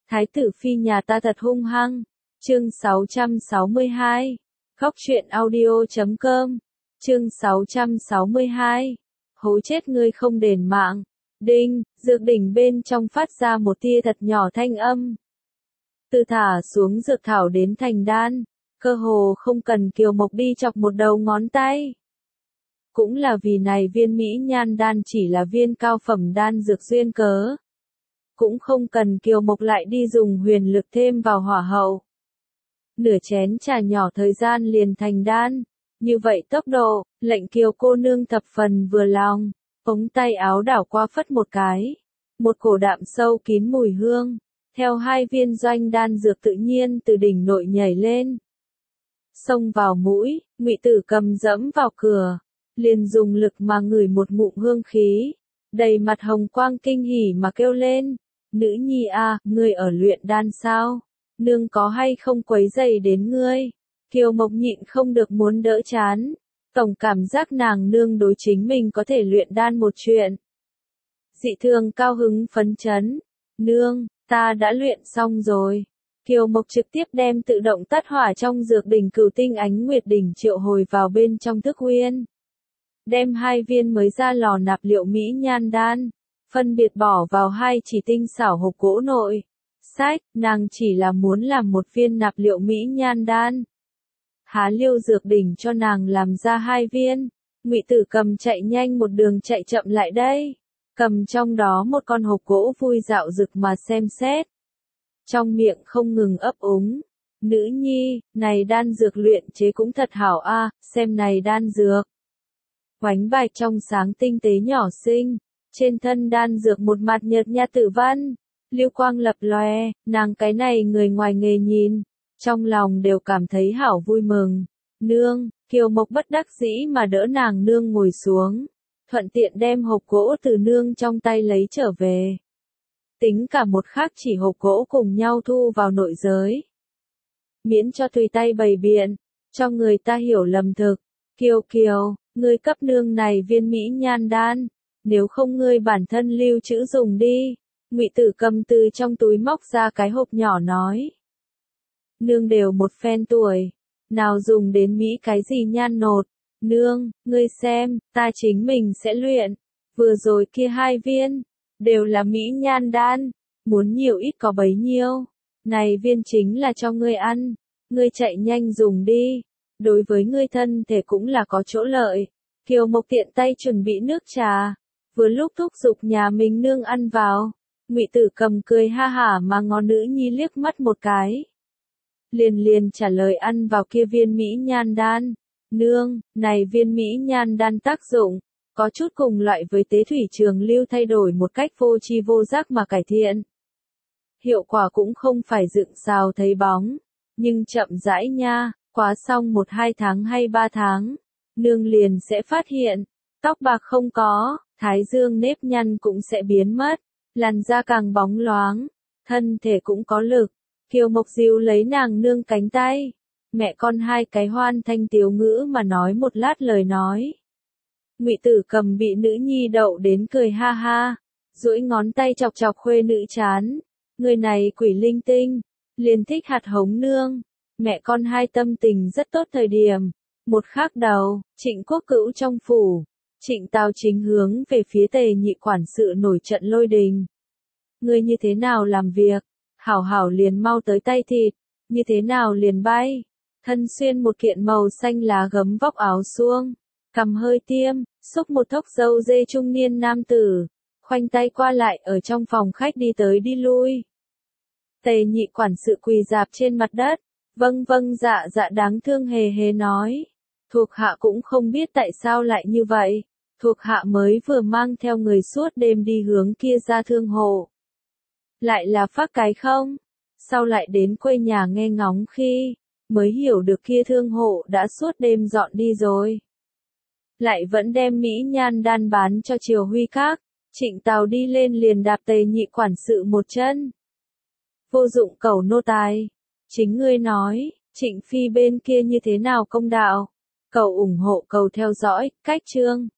Thái tử phi nhà ta thật hung hăng. Chương 662. Khóc chuyện audio.com. Chương 662. Hối chết ngươi không đền mạng. Đinh, dược đỉnh bên trong phát ra một tia thật nhỏ thanh âm. Từ thả xuống dược thảo đến thành đan, cơ hồ không cần Kiều Mộc đi chọc một đầu ngón tay. Cũng là vì này viên mỹ nhan đan chỉ là viên cao phẩm đan dược duyên cớ. Cũng không cần Kiều Mộc lại đi dùng huyền lực thêm vào hỏa hậu. Nửa chén trà nhỏ thời gian liền thành đan. Như vậy tốc độ, lệnh Kiều cô nương thập phần vừa lòng. Ống tay áo đảo qua phất một cái. Một cổ đạm sâu kín mùi hương. Theo hai viên doanh đan dược tự nhiên từ đỉnh nội nhảy lên. Xông vào mũi, Ngụy Tử Cầm dẫm vào cửa. Liền dùng lực mà ngửi một ngụm hương khí. Đầy mặt hồng quang kinh hỉ mà kêu lên. Nữ nhi à, ngươi ở luyện đan sao? Nương có hay không quấy rầy đến ngươi? Kiều Mộc nhịn không được muốn đỡ chán. Tổng cảm giác nàng nương đối chính mình có thể luyện đan một chuyện. Dị thường cao hứng phấn chấn. Nương, ta đã luyện xong rồi. Kiều Mộc trực tiếp đem tự động tắt hỏa trong dược đỉnh Cửu Tinh Ánh Nguyệt đỉnh triệu hồi vào bên trong thức uyên. Đem hai viên mới ra lò nạp liệu mỹ nhan đan, phân biệt bỏ vào hai chỉ tinh xảo hộp gỗ nội. Sách, nàng chỉ là muốn làm một viên nạp liệu mỹ nhan đan. Há liêu dược đỉnh cho nàng làm ra hai viên. Ngụy Tử Cầm chạy nhanh một đường chạy chậm lại đây. Cầm trong đó một con hộp gỗ vui dạo rực mà xem xét. Trong miệng không ngừng ấp úng. Nữ nhi, này đan dược luyện chế cũng thật hảo a, xem này đan dược. Oánh bạch trong sáng tinh tế nhỏ xinh. Trên thân đan dược một mặt nhợt nhạt tử văn. Lưu quang lập lòe, nàng cái này người ngoài nghề nhìn. Trong lòng đều cảm thấy hảo vui mừng. Nương, Kiều Mộc bất đắc dĩ mà đỡ nàng nương ngồi xuống. Thuận tiện đem hộp gỗ từ nương trong tay lấy trở về. Tính cả một khác chỉ hộp gỗ cùng nhau thu vào nội giới. Miễn cho tùy tay bày biện, cho người ta hiểu lầm thực. Kiều Kiều, ngươi cấp nương này viên mỹ nhan đan. Nếu không ngươi bản thân lưu trữ dùng đi. Ngụy Tử Cầm từ trong túi móc ra cái hộp nhỏ nói. Nương đều một phen tuổi. Nào dùng đến mỹ cái gì nhan nột. Nương, ngươi xem, ta chính mình sẽ luyện. Vừa rồi kia hai viên. Đều là mỹ nhan đan. Muốn nhiều ít có bấy nhiêu. Này viên chính là cho ngươi ăn. Ngươi chạy nhanh dùng đi. Đối với ngươi thân thể cũng là có chỗ lợi. Kiều Mộc tiện tay chuẩn bị nước trà. Vừa lúc thúc giục nhà mình nương ăn vào. Ngụy Tử Cầm cười ha hả mà ngó nữ nhi liếc mắt một cái. Liền trả lời ăn vào kia viên mỹ nhan đan. Nương, này viên mỹ nhan đan tác dụng, có chút cùng loại với tế thủy trường lưu thay đổi một cách vô tri vô giác mà cải thiện. Hiệu quả cũng không phải dựng xào thấy bóng, nhưng chậm rãi nha, quá xong 1-2 tháng hay 3 tháng, nương liền sẽ phát hiện, tóc bạc không có, thái dương nếp nhăn cũng sẽ biến mất, làn da càng bóng loáng, thân thể cũng có lực. Kiều Mộc dìu lấy nàng nương cánh tay. Mẹ con hai cái hoan thanh tiếu ngữ mà nói một lát lời nói. Ngụy Tử Cầm bị nữ nhi đậu đến cười ha ha. Duỗi ngón tay chọc chọc khuê nữ chán. Người này quỷ linh tinh. Liền thích hạt hống nương. Mẹ con hai tâm tình rất tốt thời điểm. Một khác đầu, Trịnh Quốc Cữu trong phủ. Trịnh Tào chính hướng về phía Tề Nhị quản sự nổi trận lôi đình. Ngươi như thế nào làm việc? Hảo hảo liền mau tới tay thịt, như thế nào liền bay, thân xuyên một kiện màu xanh lá gấm vóc áo suông, cằm hơi tiêm, xúc một thốc râu dê trung niên nam tử, khoanh tay qua lại ở trong phòng khách đi tới đi lui. Tề Nhị quản sự quỳ rạp trên mặt đất, vâng vâng dạ dạ đáng thương hề hề nói, thuộc hạ cũng không biết tại sao lại như vậy, thuộc hạ mới vừa mang theo người suốt đêm đi hướng kia ra thương hộ. Lại là phát cái không? Sau lại đến quê nhà nghe ngóng khi, mới hiểu được kia thương hộ đã suốt đêm dọn đi rồi. Lại vẫn đem mỹ nhan đan bán cho Triều Huy các, Trịnh Tào đi lên liền đạp Tề Nhị quản sự một chân. Vô dụng cẩu nô tài. Chính ngươi nói, Trịnh Phi bên kia như thế nào công đạo? Cầu ủng hộ cầu theo dõi, cách chương.